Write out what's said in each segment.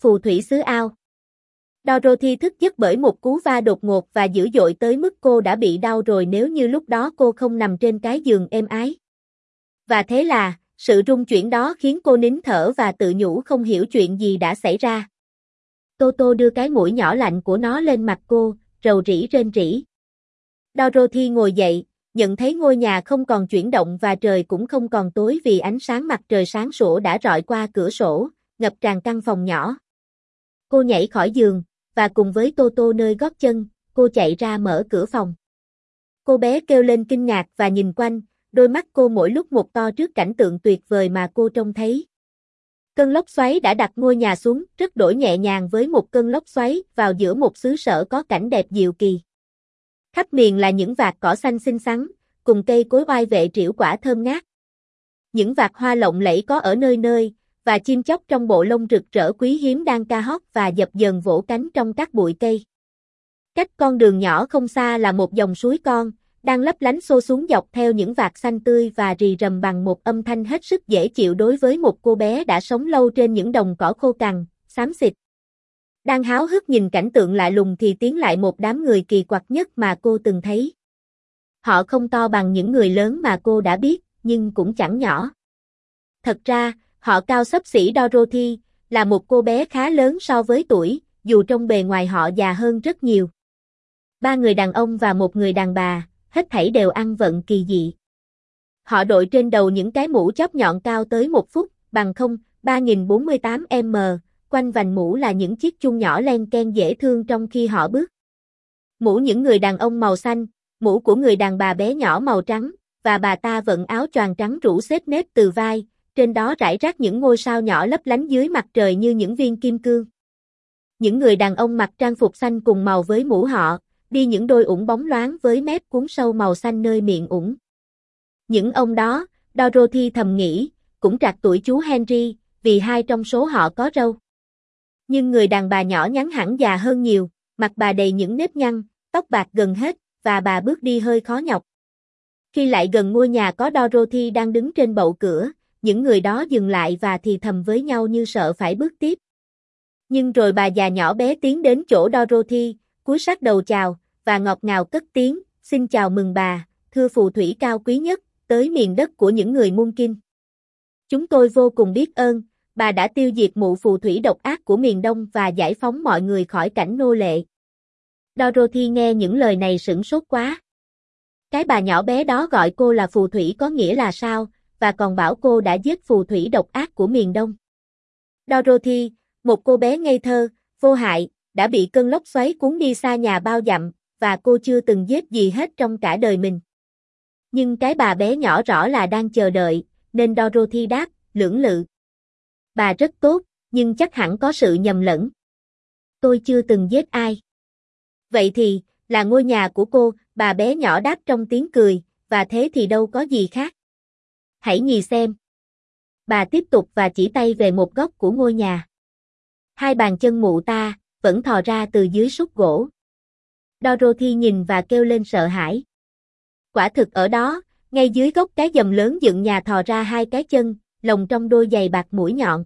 phù thủy xứ ao. Dorothy thức giấc bởi một cú va đột ngột và dữ dội tới mức cô đã bị đau rồi nếu như lúc đó cô không nằm trên cái giường êm ái. Và thế là, sự rung chuyển đó khiến cô nín thở và tự nhủ không hiểu chuyện gì đã xảy ra. Toto đưa cái mũi nhỏ lạnh của nó lên mặt cô, rầu rĩ rên rỉ. Dorothy ngồi dậy, nhận thấy ngôi nhà không còn chuyển động và trời cũng không còn tối vì ánh sáng mặt trời sáng sủa đã rọi qua cửa sổ, ngập tràn căn phòng nhỏ. Cô nhảy khỏi giường, và cùng với Toto nơi gót chân, cô chạy ra mở cửa phòng. Cô bé kêu lên kinh ngạc và nhìn quanh, đôi mắt cô mỗi lúc một to trước cảnh tượng tuyệt vời mà cô trông thấy. Cơn lốc xoáy đã đặt ngôi nhà xuống, rất đổi nhẹ nhàng với một cơn lốc xoáy vào giữa một xứ sở có cảnh đẹp diệu kỳ. Khắp miền là những vạt cỏ xanh xinh xắn, cùng cây cối oai vệ trĩu quả thơm ngát. Những vạt hoa lộng lẫy có ở nơi nơi, và chim chóc trong bộ lông rực rỡ quý hiếm đang ca hót và dập dờn vỗ cánh trong các bụi cây. Cách con đường nhỏ không xa là một dòng suối con, đang lấp lánh xô xuống dọc theo những vạt xanh tươi và rì rầm bằng một âm thanh hết sức dễ chịu đối với một cô bé đã sống lâu trên những đồng cỏ khô cằn, xám xịt. Đang háo hức nhìn cảnh tượng lạ lùng thì tiến lại một đám người kỳ quặc nhất mà cô từng thấy. Họ không to bằng những người lớn mà cô đã biết, nhưng cũng chẳng nhỏ. Thật ra, họ cao xấp xỉ Dorothy, là một cô bé khá lớn so với tuổi, dù trong bề ngoài họ già hơn rất nhiều. 3 người đàn ông và 1 người đàn bà, hết thảy đều ăn vận kỳ dị. Họ đội trên đầu những cái mũ chóp nhọn cao tới 1 phút, bằng 3048m, quanh vành mũ là những chiếc chuông nhỏ len ken dễ thương trong khi họ bước. Mũ những người đàn ông màu xanh, mũ của người đàn bà bé nhỏ màu trắng, và bà ta vận áo choàng trắng rủ xếp nếp từ vai, trên đó rải rác những ngôi sao nhỏ lấp lánh dưới mặt trời như những viên kim cương. Những người đàn ông mặc trang phục xanh cùng màu với mũ họ, đi những đôi ủng bóng loáng với mép cuốn sâu màu xanh nơi miệng ủng. Những ông đó, Dorothy thầm nghĩ, cũng trạc tuổi chú Henry, vì 2 trong số họ có râu. Nhưng người đàn bà nhỏ nhắn hẳn già hơn nhiều, mặt bà đầy những nếp nhăn, tóc bạc gần hết, và bà bước đi hơi khó nhọc. Khi lại gần ngôi nhà có Dorothy đang đứng trên bậu cửa, những người đó dừng lại và thì thầm với nhau như sợ phải bước tiếp. Nhưng rồi bà già nhỏ bé tiến đến chỗ Dorothy, cúi sát đầu chào, và ngọt ngào cất tiếng, xin chào mừng bà, thưa phù thủy cao quý nhất, tới miền đất của những người Munkin. Chúng tôi vô cùng biết ơn, bà đã tiêu diệt mụ phù thủy độc ác của miền Đông và giải phóng mọi người khỏi cảnh nô lệ. Dorothy nghe những lời này sửng sốt quá. Cái bà nhỏ bé đó gọi cô là phù thủy có nghĩa là sao, và còn bảo cô đã giết phù thủy độc ác của miền Đông. Dorothy, một cô bé ngây thơ, vô hại, đã bị cơn lốc xoáy cuốn đi xa nhà bao dặm, và cô chưa từng giết gì hết trong cả đời mình. Nhưng cái bà bé nhỏ rõ là đang chờ đợi, nên Dorothy đáp, lưỡng lự. Bà rất tốt, nhưng chắc hẳn có sự nhầm lẫn. Tôi chưa từng giết ai. Vậy thì, là ngôi nhà của cô, bà bé nhỏ đáp trong tiếng cười, và thế thì đâu có gì khác. Hãy nhìn xem. Bà tiếp tục và chỉ tay về một góc của ngôi nhà. 2 bàn chân mụ ta, vẫn thò ra từ dưới sút gỗ. Dorothy nhìn và kêu lên sợ hãi. Quả thực ở đó, ngay dưới gốc cái giầm lớn dựng nhà thò ra 2 cái chân, lồng trong đôi giày bạc mũi nhọn.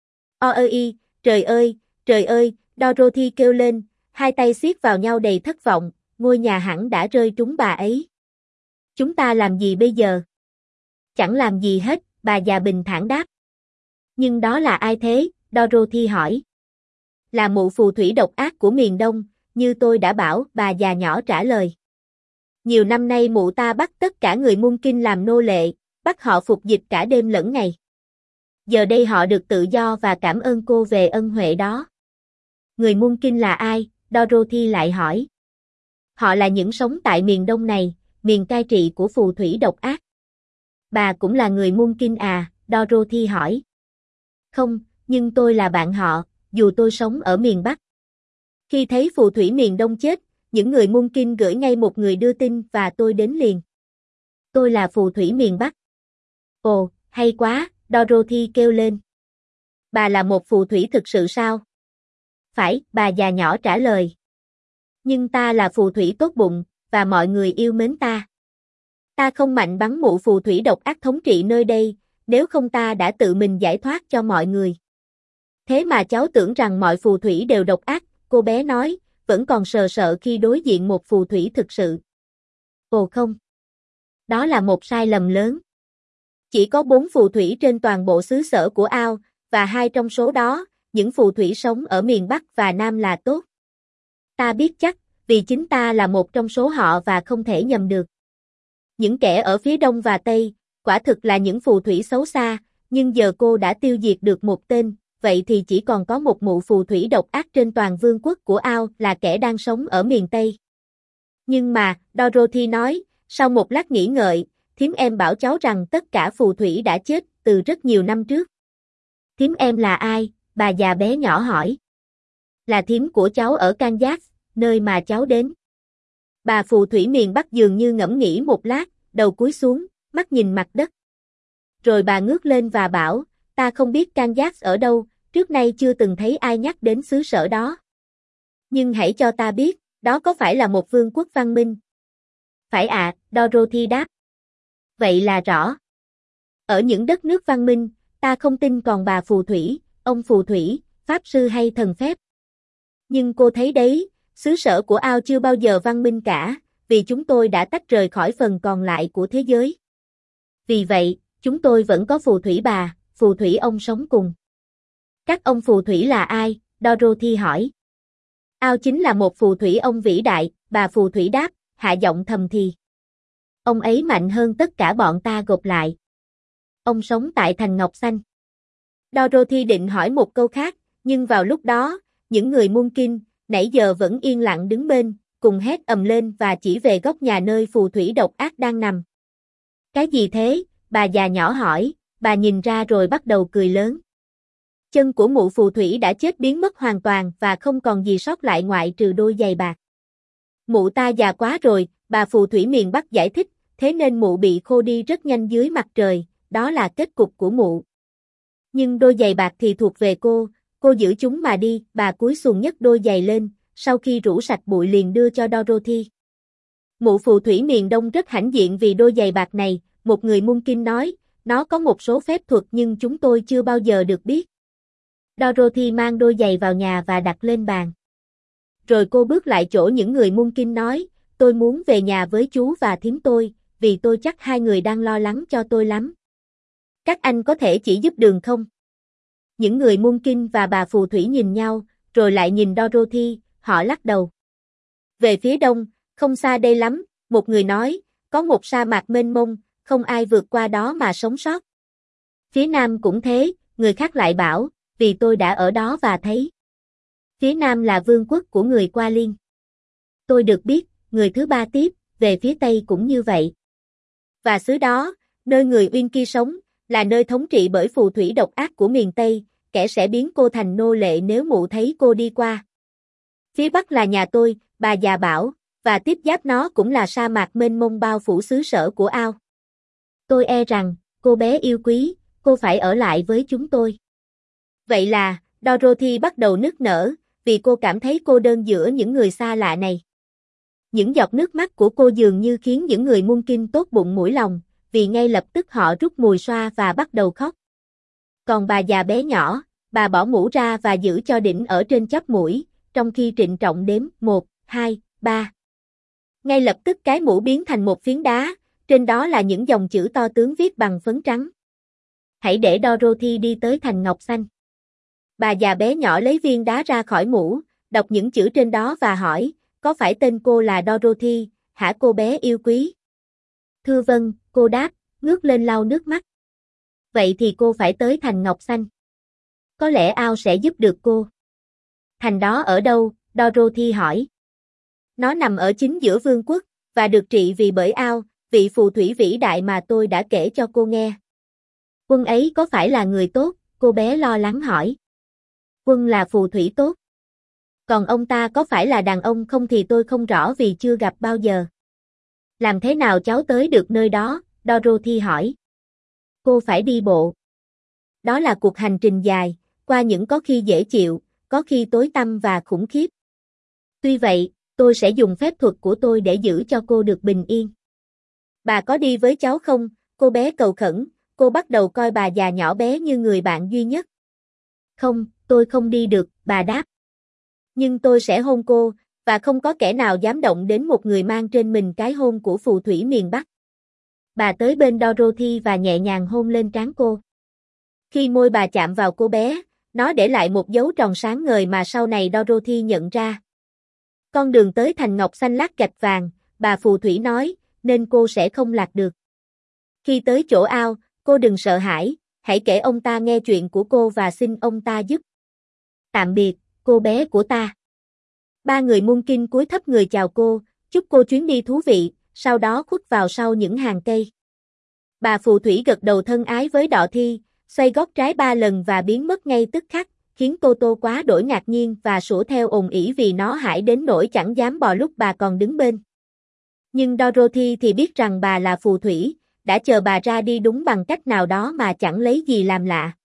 Ôi, trời ơi, Dorothy kêu lên, 2 tay siết vào nhau đầy thất vọng, ngôi nhà hẳn đã rơi trúng bà ấy. Chúng ta làm gì bây giờ? Chẳng làm gì hết, bà già bình thản đáp. Nhưng đó là ai thế? Dorothy hỏi. Là mụ phù thủy độc ác của miền Đông, như tôi đã bảo, bà già nhỏ trả lời. Nhiều năm nay mụ ta bắt tất cả người Munkin làm nô lệ, bắt họ phục dịch cả đêm lẫn ngày. Giờ đây họ được tự do và cảm ơn cô về ân huệ đó. Người Munkin là ai? Dorothy lại hỏi. Họ là những sống tại miền Đông này, miền cai trị của phù thủy độc ác. Bà cũng là người Munkin à? Dorothy hỏi. Không, nhưng tôi là bạn họ, dù tôi sống ở miền Bắc. Khi thấy phù thủy miền Đông chết, những người Munkin gửi ngay một người đưa tin và tôi đến liền. Tôi là phù thủy miền Bắc. Ồ, hay quá, Dorothy kêu lên. Bà là một phù thủy thực sự sao? Phải, bà già nhỏ trả lời. Nhưng ta là phù thủy tốt bụng, và mọi người yêu mến ta. Ta không mạnh bắn mụ phù thủy độc ác thống trị nơi đây, nếu không ta đã tự mình giải thoát cho mọi người. Thế mà cháu tưởng rằng mọi phù thủy đều độc ác, cô bé nói, vẫn còn sợ sợ khi đối diện một phù thủy thực sự. Ồ không. Đó là một sai lầm lớn. Chỉ có 4 phù thủy trên toàn bộ xứ sở của Ao, và 2 trong số đó, những phù thủy sống ở miền Bắc và Nam là tốt. Ta biết chắc, vì chính ta là một trong số họ và không thể nhầm được. Những kẻ ở phía Đông và Tây, quả thực là những phù thủy xấu xa, nhưng giờ cô đã tiêu diệt được một tên, vậy thì chỉ còn có một mụ phù thủy độc ác trên toàn vương quốc của Ao là kẻ đang sống ở miền Tây. Nhưng mà, Dorothy nói, sau một lát nghĩ ngợi, thím em bảo cháu rằng tất cả phù thủy đã chết từ rất nhiều năm trước. Thím em là ai? Bà già bé nhỏ hỏi. Là thím của cháu ở Kansas, nơi mà cháu đến. Bà phù thủy miền Bắc dường như ngẫm nghĩ một lát, đầu cúi xuống, mắt nhìn mặt đất. Rồi bà ngước lên và bảo, ta không biết Kansas ở đâu, trước nay chưa từng thấy ai nhắc đến xứ sở đó. Nhưng hãy cho ta biết, đó có phải là một vương quốc văn minh? Phải ạ, Dorothy đáp. Vậy là rõ. Ở những đất nước văn minh, ta không tin còn bà phù thủy, ông phù thủy, pháp sư hay thần phép. Nhưng cô thấy đấy, xứ sở của Ao chưa bao giờ văn minh cả, vì chúng tôi đã tách rời khỏi phần còn lại của thế giới. Vì vậy, chúng tôi vẫn có phù thủy bà, phù thủy ông sống cùng. Các ông phù thủy là ai? Dorothy hỏi. Ao chính là một phù thủy ông vĩ đại, bà phù thủy đáp, hạ giọng thầm thì. Ông ấy mạnh hơn tất cả bọn ta gộp lại. Ông sống tại thành Ngọc Xanh. Dorothy định hỏi một câu khác, nhưng vào lúc đó, những người Munkin, nãy giờ vẫn yên lặng đứng bên, cùng hét ầm lên và chỉ về góc nhà nơi phù thủy độc ác đang nằm. Cái gì thế? Bà già nhỏ hỏi, bà nhìn ra rồi bắt đầu cười lớn. Chân của mụ phù thủy đã chết biến mất hoàn toàn và không còn gì sót lại ngoại trừ đôi giày bạc. Mụ ta già quá rồi, bà phù thủy miền Bắc giải thích, thế nên mụ bị khô đi rất nhanh dưới mặt trời, đó là kết cục của mụ. Nhưng đôi giày bạc thì thuộc về cô giữ chúng mà đi, bà cúi xuống nhấc đôi giày lên, sau khi rũ sạch bụi liền đưa cho Dorothy. Mụ phù thủy miền Đông rất hãnh diện vì đôi giày bạc này, một người Munkin nói, nó có một số phép thuật nhưng chúng tôi chưa bao giờ được biết. Dorothy mang đôi giày vào nhà và đặt lên bàn. Rồi cô bước lại chỗ những người Munkin nói, tôi muốn về nhà với chú và thím tôi, vì tôi chắc hai người đang lo lắng cho tôi lắm. Các anh có thể chỉ giúp đường không? Những người Munkin và bà phù thủy nhìn nhau, rồi lại nhìn Dorothy, họ lắc đầu. Về phía đông, không xa đây lắm, một người nói, có một sa mạc mênh mông, không ai vượt qua đó mà sống sót. Phía nam cũng thế, người khác lại bảo, vì tôi đã ở đó và thấy. Phía nam là vương quốc của người Qua Liên. Tôi được biết, người thứ ba tiếp, về phía tây cũng như vậy. Và xứ đó, nơi người Uyên sống, là nơi thống trị bởi phù thủy độc ác của miền Tây, kẻ sẽ biến cô thành nô lệ nếu mụ thấy cô đi qua. Phía bắc là nhà tôi, bà già bảo, và tiếp giáp nó cũng là sa mạc mênh mông bao phủ xứ sở của Ao. Tôi e rằng, cô bé yêu quý, cô phải ở lại với chúng tôi. Vậy là, Dorothy bắt đầu nức nở, vì cô cảm thấy cô đơn giữa những người xa lạ này. Những giọt nước mắt của cô dường như khiến những người Munkin tốt bụng mũi lòng, vì ngay lập tức họ rút mùi xoa và bắt đầu khóc. Còn bà già bé nhỏ, bà bỏ mũ ra và giữ cho đỉnh ở trên chóp mũi, trong khi trịnh trọng đếm 1, 2, 3. Ngay lập tức cái mũ biến thành một phiến đá, trên đó là những dòng chữ to tướng viết bằng phấn trắng. Hãy để Dorothy đi tới thành Ngọc Xanh. Bà già bé nhỏ lấy viên đá ra khỏi mũ, đọc những chữ trên đó và hỏi, có phải tên cô là Dorothy, hả cô bé yêu quý? Thưa vâng, cô đáp, ngước lên lau nước mắt. Vậy thì cô phải tới thành Ngọc Xanh. Có lẽ Ao sẽ giúp được cô. Thành đó ở đâu? Dorothy hỏi. Nó nằm ở chính giữa vương quốc, và được trị vì bởi Ao, vị phù thủy vĩ đại mà tôi đã kể cho cô nghe. Quân ấy có phải là người tốt? Cô bé lo lắng hỏi. Quân là phù thủy tốt. Còn ông ta có phải là đàn ông không thì tôi không rõ vì chưa gặp bao giờ. Làm thế nào cháu tới được nơi đó? Dorothy hỏi. Cô phải đi bộ. Đó là cuộc hành trình dài, qua những có khi dễ chịu, có khi tối tăm và khủng khiếp. Tuy vậy, tôi sẽ dùng phép thuật của tôi để giữ cho cô được bình yên. Bà có đi với cháu không? Cô bé cầu khẩn, cô bắt đầu coi bà già nhỏ bé như người bạn duy nhất. Không, Tôi không đi được, bà đáp. Nhưng tôi sẽ hôn cô, và không có kẻ nào dám động đến một người mang trên mình cái hôn của phù thủy miền Bắc. Bà tới bên Dorothy và nhẹ nhàng hôn lên trán cô. Khi môi bà chạm vào cô bé, nó để lại một dấu tròn sáng ngời mà sau này Dorothy nhận ra. Con đường tới thành ngọc xanh lát gạch vàng, bà phù thủy nói, nên cô sẽ không lạc được. Khi tới chỗ ao, cô đừng sợ hãi, hãy kể ông ta nghe chuyện của cô và xin ông ta giúp. Tạm biệt, cô bé của ta. Ba người Munkin cúi thấp người chào cô, chúc cô chuyến đi thú vị, sau đó khuất vào sau những hàng cây. Bà phù thủy gật đầu thân ái với Dorothy, xoay gót trái 3 lần và biến mất ngay tức khắc, khiến Toto quá đổi ngạc nhiên và sủa theo ồn ỉ vì nó hãi đến nỗi chẳng dám bò lúc bà còn đứng bên. Nhưng Dorothy thì biết rằng bà là phù thủy, đã chờ bà ra đi đúng bằng cách nào đó mà chẳng lấy gì làm lạ.